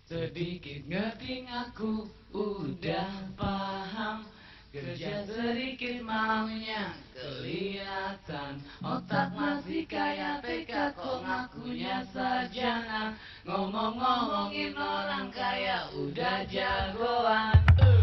Sedikit ngerti aku udah paham. Kerja sedikit maunya kelihatan. Otak masih kaya TK kok ngakunya sarjana. Ngomong-ngomongin orang kaya udah jagoan.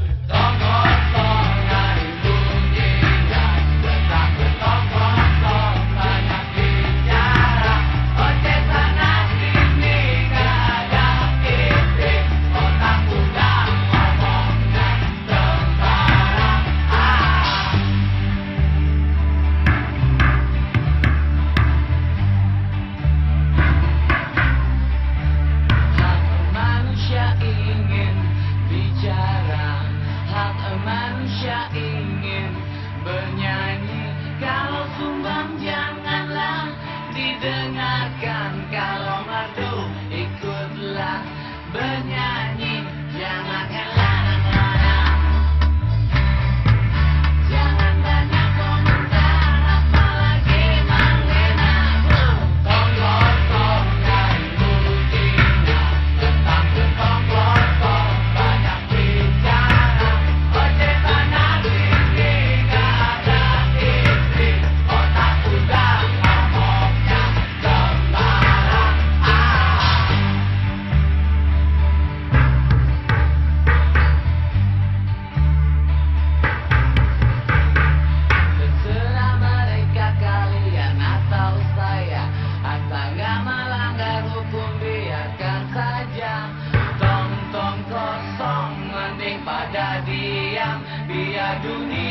Manusia ingin bernyanyi, kalau sumbang janganlah didengarkan, kalau merdu ikutlah bernyanyi, janganlah jangan banyak komentar, apalagi menghina. Tong-tong dari Mutina, tentang tong-tong banyak bicara. Tong-tong kosong mending pada diam, biar dunia